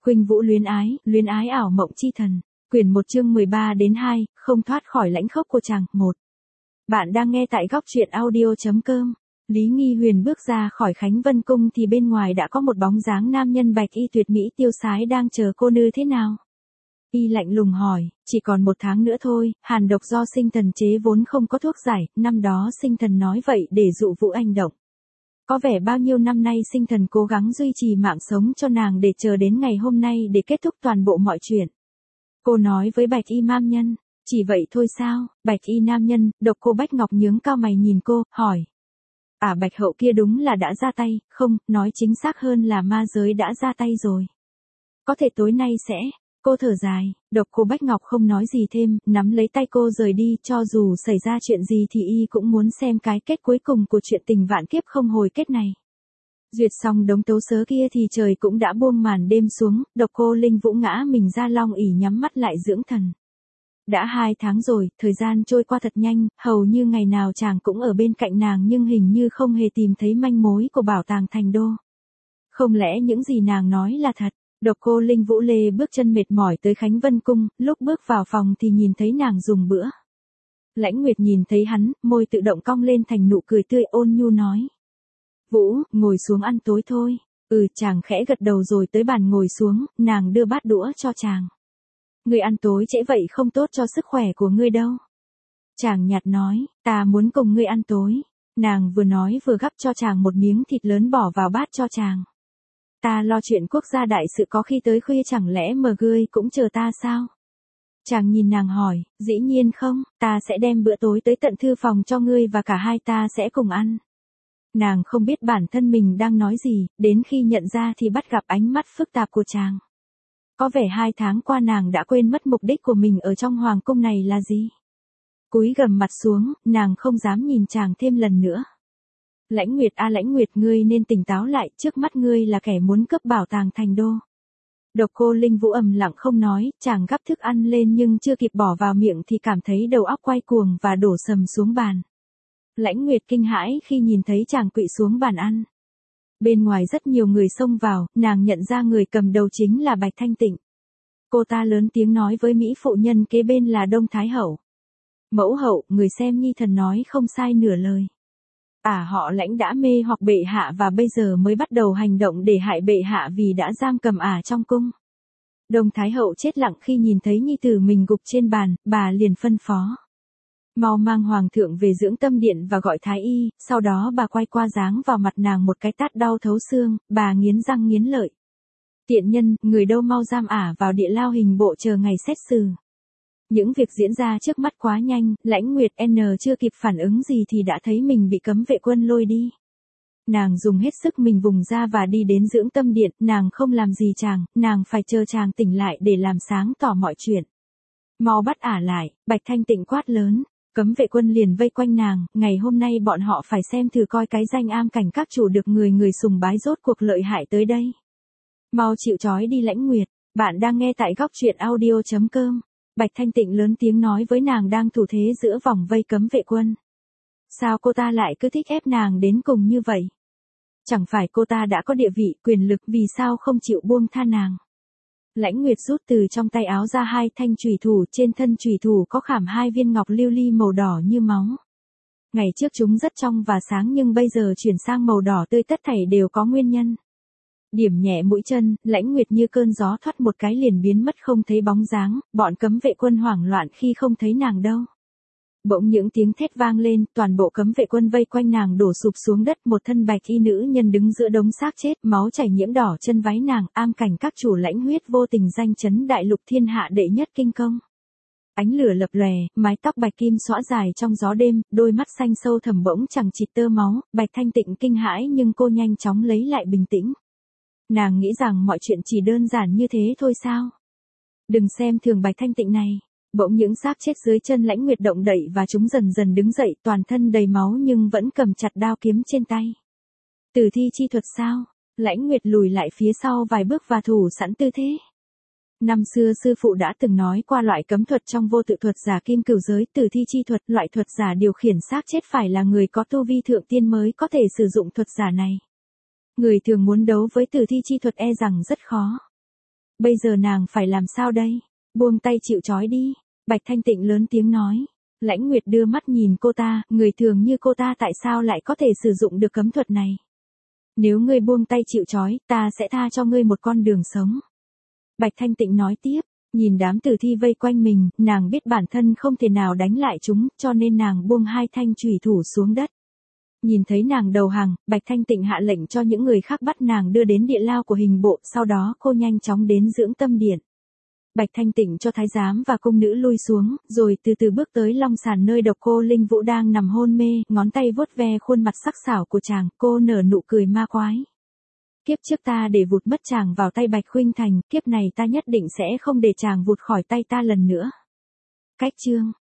Khuynh Vũ luyến ái ảo mộng chi thần. Quyển 1 chương 13 đến 2, không thoát khỏi lãnh khốc của chàng. 1. Bạn đang nghe tại góc truyện audio.com. Lý Nghi Huyền bước ra khỏi Khánh Vân Cung thì bên ngoài đã có một bóng dáng nam nhân bạch y tuyệt mỹ tiêu sái đang chờ cô nư thế nào. Y lạnh lùng hỏi, chỉ còn 1 tháng nữa thôi, hàn độc do sinh thần chế vốn không có thuốc giải, năm đó sinh thần nói vậy để dụ Vũ Anh động. Có vẻ bao nhiêu năm nay sinh thần cố gắng duy trì mạng sống cho nàng để chờ đến ngày hôm nay để kết thúc toàn bộ mọi chuyện. Cô nói với bạch y nam nhân, chỉ vậy thôi sao? Bạch y nam nhân, Độc Cô Bách Ngọc nhướng cao mày nhìn cô, hỏi. Bạch hậu kia đúng là đã ra tay, không, nói chính xác hơn là ma giới đã ra tay rồi. Có thể tối nay sẽ. Cô thở dài, Độc Cô Bách Ngọc không nói gì thêm, nắm lấy tay cô rời đi, cho dù xảy ra chuyện gì thì y cũng muốn xem cái kết cuối cùng của chuyện tình vạn kiếp không hồi kết này. Duyệt xong đống tấu sớ kia thì trời cũng đã buông màn đêm xuống, Độc Cô Linh Vũ ngã mình ra long ỷ nhắm mắt lại dưỡng thần. Đã 2 tháng rồi, thời gian trôi qua thật nhanh, hầu như ngày nào chàng cũng ở bên cạnh nàng nhưng hình như không hề tìm thấy manh mối của bảo tàng Thành Đô. Không lẽ những gì nàng nói là thật? Độc Cô Linh Vũ lê bước chân mệt mỏi tới Khánh Vân Cung, lúc bước vào phòng thì nhìn thấy nàng dùng bữa. Lãnh Nguyệt nhìn thấy hắn, môi tự động cong lên thành nụ cười tươi ôn nhu nói. Vũ, ngồi xuống ăn tối thôi. Chàng khẽ gật đầu rồi tới bàn ngồi xuống, nàng đưa bát đũa cho chàng. Ngươi ăn tối trễ vậy không tốt cho sức khỏe của ngươi đâu. Chàng nhạt nói, ta muốn cùng ngươi ăn tối. Nàng vừa nói vừa gắp cho chàng một miếng thịt lớn bỏ vào bát cho chàng. Ta lo chuyện quốc gia đại sự có khi tới khuya chẳng lẽ mà ngươi cũng chờ ta sao? Chàng nhìn nàng hỏi, dĩ nhiên không, ta sẽ đem bữa tối tới tận thư phòng cho ngươi và cả hai ta sẽ cùng ăn. Nàng không biết bản thân mình đang nói gì, đến khi nhận ra thì bắt gặp ánh mắt phức tạp của chàng. Có vẻ 2 tháng qua nàng đã quên mất mục đích của mình ở trong hoàng cung này là gì. Cúi gằm mặt xuống, nàng không dám nhìn chàng thêm lần nữa. Lãnh Nguyệt ngươi nên tỉnh táo lại, trước mắt ngươi là kẻ muốn cướp bảo tàng Thành Đô. Độc Cô Linh Vũ ầm lặng không nói, chàng gắp thức ăn lên nhưng chưa kịp bỏ vào miệng thì cảm thấy đầu óc quay cuồng và đổ sầm xuống bàn. Lãnh Nguyệt kinh hãi khi nhìn thấy chàng quỵ xuống bàn ăn. Bên ngoài rất nhiều người xông vào, nàng nhận ra người cầm đầu chính là Bạch Thanh Tịnh. Cô ta lớn tiếng nói với mỹ phụ nhân kế bên là Đông Thái Hậu. Mẫu hậu, người xem nhi thần nói không sai nửa lời. Họ Lãnh đã mê hoặc bệ hạ và bây giờ mới bắt đầu hành động để hại bệ hạ vì đã giam cầm trong cung. Đông Thái Hậu chết lặng khi nhìn thấy nhi tử mình gục trên bàn, bà liền phân phó. Mau mang hoàng thượng về dưỡng tâm điện và gọi thái y, sau đó bà quay qua giáng vào mặt nàng một cái tát đau thấu xương, bà nghiến răng nghiến lợi. Tiện nhân, người đâu mau giam vào địa lao hình bộ chờ ngày xét xử. Những việc diễn ra trước mắt quá nhanh, Lãnh Nguyệt chưa kịp phản ứng gì thì đã thấy mình bị cấm vệ quân lôi đi. Nàng dùng hết sức mình vùng ra và đi đến dưỡng tâm điện, nàng không làm gì chàng, nàng phải chờ chàng tỉnh lại để làm sáng tỏ mọi chuyện. Mau bắt lại, Bạch Thanh Tịnh quát lớn. Cấm vệ quân liền vây quanh nàng, ngày hôm nay bọn họ phải xem thử coi cái danh am cảnh các chủ được người sùng bái rốt cuộc lợi hại tới đây. Mau chịu trói đi Lãnh Nguyệt, bạn đang nghe tại góc truyện audio.com. Bạch Thanh Tịnh lớn tiếng nói với nàng đang thủ thế giữa vòng vây cấm vệ quân. Sao cô ta lại cứ thích ép nàng đến cùng như vậy? Chẳng phải cô ta đã có địa vị, quyền lực, vì sao không chịu buông tha nàng? Lãnh Nguyệt rút từ trong tay áo ra 2 thanh chùy thủ, trên thân chùy thủ có khảm 2 viên ngọc lưu ly màu đỏ như máu. Ngày trước chúng rất trong và sáng nhưng bây giờ chuyển sang màu đỏ tươi, tất thảy đều có nguyên nhân. Điểm nhẹ mũi chân, Lãnh Nguyệt như cơn gió thoát một cái liền biến mất không thấy bóng dáng, bọn cấm vệ quân hoảng loạn khi không thấy nàng đâu. Bỗng những tiếng thét vang lên, toàn bộ cấm vệ quân vây quanh nàng đổ sụp xuống đất, một thân bạch y nữ nhân đứng giữa đống xác chết, máu chảy nhiễm đỏ chân váy nàng, am cảnh các chủ Lãnh huyết vô tình danh chấn đại lục thiên hạ đệ nhất kinh công. Ánh lửa lập lòe, mái tóc bạch kim xõa dài trong gió đêm, đôi mắt xanh sâu thẳm bỗng chẳng chịt tơ máu, Bạch Thanh Tịnh kinh hãi nhưng cô nhanh chóng lấy lại bình tĩnh. Nàng nghĩ rằng mọi chuyện chỉ đơn giản như thế thôi sao? Đừng xem thường Bạch Thanh Tịnh này. Bỗng những xác chết dưới chân Lãnh Nguyệt động đậy và chúng dần dần đứng dậy, toàn thân đầy máu nhưng vẫn cầm chặt đao kiếm trên tay. Tử thi chi thuật sao? Lãnh Nguyệt lùi lại phía sau vài bước và thủ sẵn tư thế. Năm xưa sư phụ đã từng nói qua loại cấm thuật trong vô tự thuật giả kim cửu giới, tử thi chi thuật, loại thuật giả điều khiển xác chết phải là người có tu vi thượng tiên mới có thể sử dụng thuật giả này. Người thường muốn đấu với tử thi chi thuật e rằng rất khó. Bây giờ nàng phải làm sao đây? Buông tay chịu trói đi. Bạch Thanh Tịnh lớn tiếng nói. Lãnh Nguyệt đưa mắt nhìn cô ta, người thường như cô ta tại sao lại có thể sử dụng được cấm thuật này? Nếu ngươi buông tay chịu trói, ta sẽ tha cho ngươi một con đường sống. Bạch Thanh Tịnh nói tiếp, nhìn đám tử thi vây quanh mình, nàng biết bản thân không thể nào đánh lại chúng, cho nên nàng buông hai thanh chùy thủ xuống đất. Nhìn thấy nàng đầu hàng, Bạch Thanh Tịnh hạ lệnh cho những người khác bắt nàng đưa đến địa lao của hình bộ, sau đó cô nhanh chóng đến dưỡng tâm điện. Bạch Thanh Tịnh cho thái giám và cung nữ lui xuống, rồi từ từ bước tới long sàn nơi Độc Cô Linh Vũ đang nằm hôn mê, ngón tay vuốt ve khuôn mặt sắc sảo của chàng, cô nở nụ cười ma quái. Kiếp trước ta để vụt mất chàng vào tay Bạch Khuynh Thành, kiếp này ta nhất định sẽ không để chàng vụt khỏi tay ta lần nữa. Cách chương